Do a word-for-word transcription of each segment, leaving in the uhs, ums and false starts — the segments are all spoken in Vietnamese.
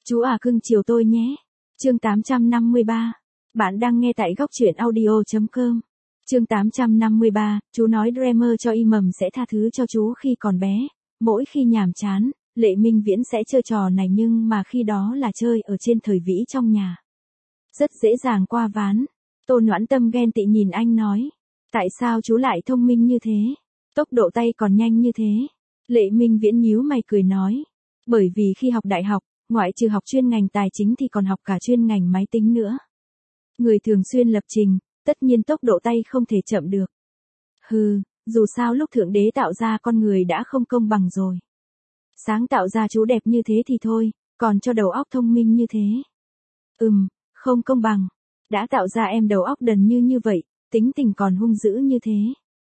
Chú à cưng chiều tôi nhé. Chương tám trăm năm mươi ba. Bạn đang nghe tại góc truyện audio chấm com. Chương tám trăm năm mươi ba, chú nói Dreamer cho y mầm sẽ tha thứ cho chú khi còn bé. Mỗi khi nhàm chán, Lệ Minh Viễn sẽ chơi trò này nhưng mà khi đó là chơi ở trên thời vĩ trong nhà. Rất dễ dàng qua ván. Tô Noãn Tâm ghen tị nhìn anh nói. Tại sao chú lại thông minh như thế? Tốc độ tay còn nhanh như thế. Lệ Minh Viễn nhíu mày cười nói. Bởi vì khi học đại học, ngoại trừ học chuyên ngành tài chính thì còn học cả chuyên ngành máy tính nữa. Người thường xuyên lập trình, tất nhiên tốc độ tay không thể chậm được. Hừ, dù sao lúc Thượng Đế tạo ra con người đã không công bằng rồi. Sáng tạo ra chú đẹp như thế thì thôi, còn cho đầu óc thông minh như thế. Ừm, không công bằng. Đã tạo ra em đầu óc đần như như vậy, tính tình còn hung dữ như thế.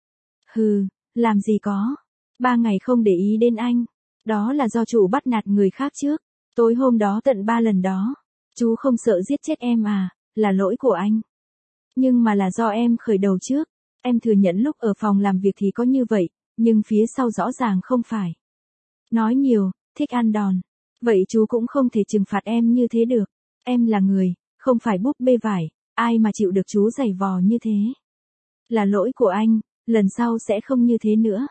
Hừ, làm gì có. Ba ngày không để ý đến anh. Đó là do chủ bắt nạt người khác trước. Tối hôm đó tận ba lần đó. Chú không sợ giết chết em à, là lỗi của anh. Nhưng mà là do em khởi đầu trước. Em thừa nhận lúc ở phòng làm việc thì có như vậy, nhưng phía sau rõ ràng không phải. Nói nhiều, thích ăn đòn. Vậy chú cũng không thể trừng phạt em như thế được. Em là người, không phải búp bê vải, ai mà chịu được chú giày vò như thế. Là lỗi của anh, lần sau sẽ không như thế nữa.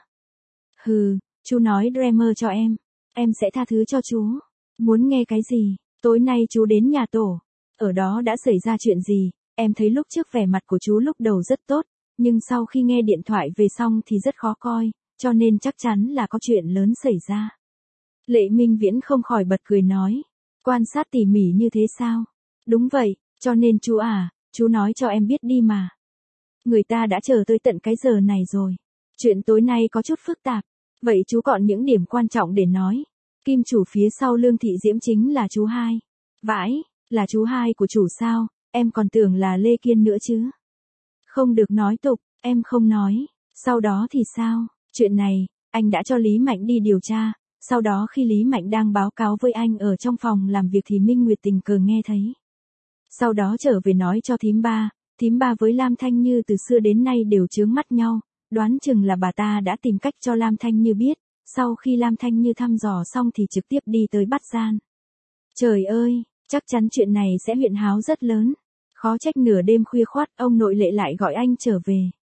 Hừ, chú nói Dreamer cho em, em sẽ tha thứ cho chú. Muốn nghe cái gì? Tối nay chú đến nhà tổ. Ở đó đã xảy ra chuyện gì? Em thấy lúc trước vẻ mặt của chú lúc đầu rất tốt, nhưng sau khi nghe điện thoại về xong thì rất khó coi, cho nên chắc chắn là có chuyện lớn xảy ra. Lệ Minh Viễn không khỏi bật cười nói. Quan sát tỉ mỉ như thế sao? Đúng vậy, cho nên chú à, chú nói cho em biết đi mà. Người ta đã chờ tới tận cái giờ này rồi. Chuyện tối nay có chút phức tạp. Vậy chú còn những điểm quan trọng để nói. Kim chủ phía sau Lương Thị Diễm chính là chú hai. Vãi, là chú hai của chủ sao, em còn tưởng là Lê Kiên nữa chứ. Không được nói tục, em không nói. Sau đó thì sao? Chuyện này, anh đã cho Lý Mạnh đi điều tra. Sau đó khi Lý Mạnh đang báo cáo với anh ở trong phòng làm việc thì Minh Nguyệt tình cờ nghe thấy. Sau đó trở về nói cho thím ba, thím ba với Lam Thanh Như từ xưa đến nay đều chướng mắt nhau, đoán chừng là bà ta đã tìm cách cho Lam Thanh Như biết, sau khi Lam Thanh Như thăm dò xong thì trực tiếp đi tới bắt gian. Trời ơi, chắc chắn chuyện này sẽ huyễn háo rất lớn. Khó trách nửa đêm khuya khoắt ông nội Lệ lại gọi anh trở về.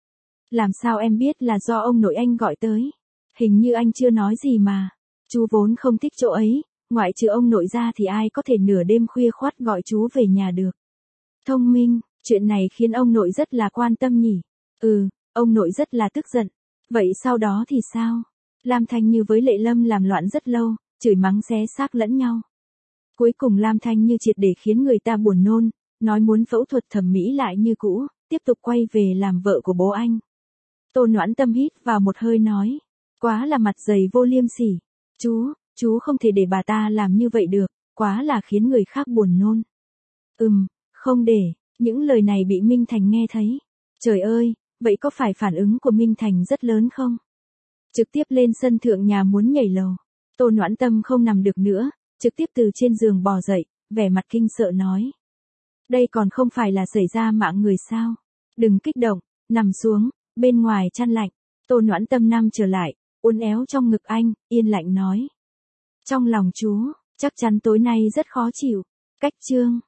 Làm sao em biết là do ông nội anh gọi tới? Hình như anh chưa nói gì mà. Chú vốn không thích chỗ ấy, ngoại trừ ông nội ra thì ai có thể nửa đêm khuya khoắt gọi chú về nhà được. Thông minh, chuyện này khiến ông nội rất là quan tâm nhỉ. Ừ, ông nội rất là tức giận. Vậy sau đó thì sao? Lam Thanh Như với Lệ Lâm làm loạn rất lâu, chửi mắng xé xác lẫn nhau. Cuối cùng Lam Thanh Như triệt để khiến người ta buồn nôn, nói muốn phẫu thuật thẩm mỹ lại như cũ, tiếp tục quay về làm vợ của bố anh. Tô Noãn Tâm hít vào một hơi nói. Quá là mặt dày vô liêm sỉ. Chú, chú không thể để bà ta làm như vậy được, quá là khiến người khác buồn nôn. Ừm, không để, những lời này bị Minh Thành nghe thấy. Trời ơi, vậy có phải phản ứng của Minh Thành rất lớn không? Trực tiếp lên sân thượng nhà muốn nhảy lầu. Tô Noãn Tâm không nằm được nữa, trực tiếp từ trên giường bò dậy, vẻ mặt kinh sợ nói. Đây còn không phải là xảy ra mạng người sao? Đừng kích động, nằm xuống, bên ngoài chăn lạnh. Tô Noãn Tâm nằm trở lại, uốn éo trong ngực anh, yên lạnh nói. Trong lòng chú, chắc chắn tối nay rất khó chịu. Cách chương.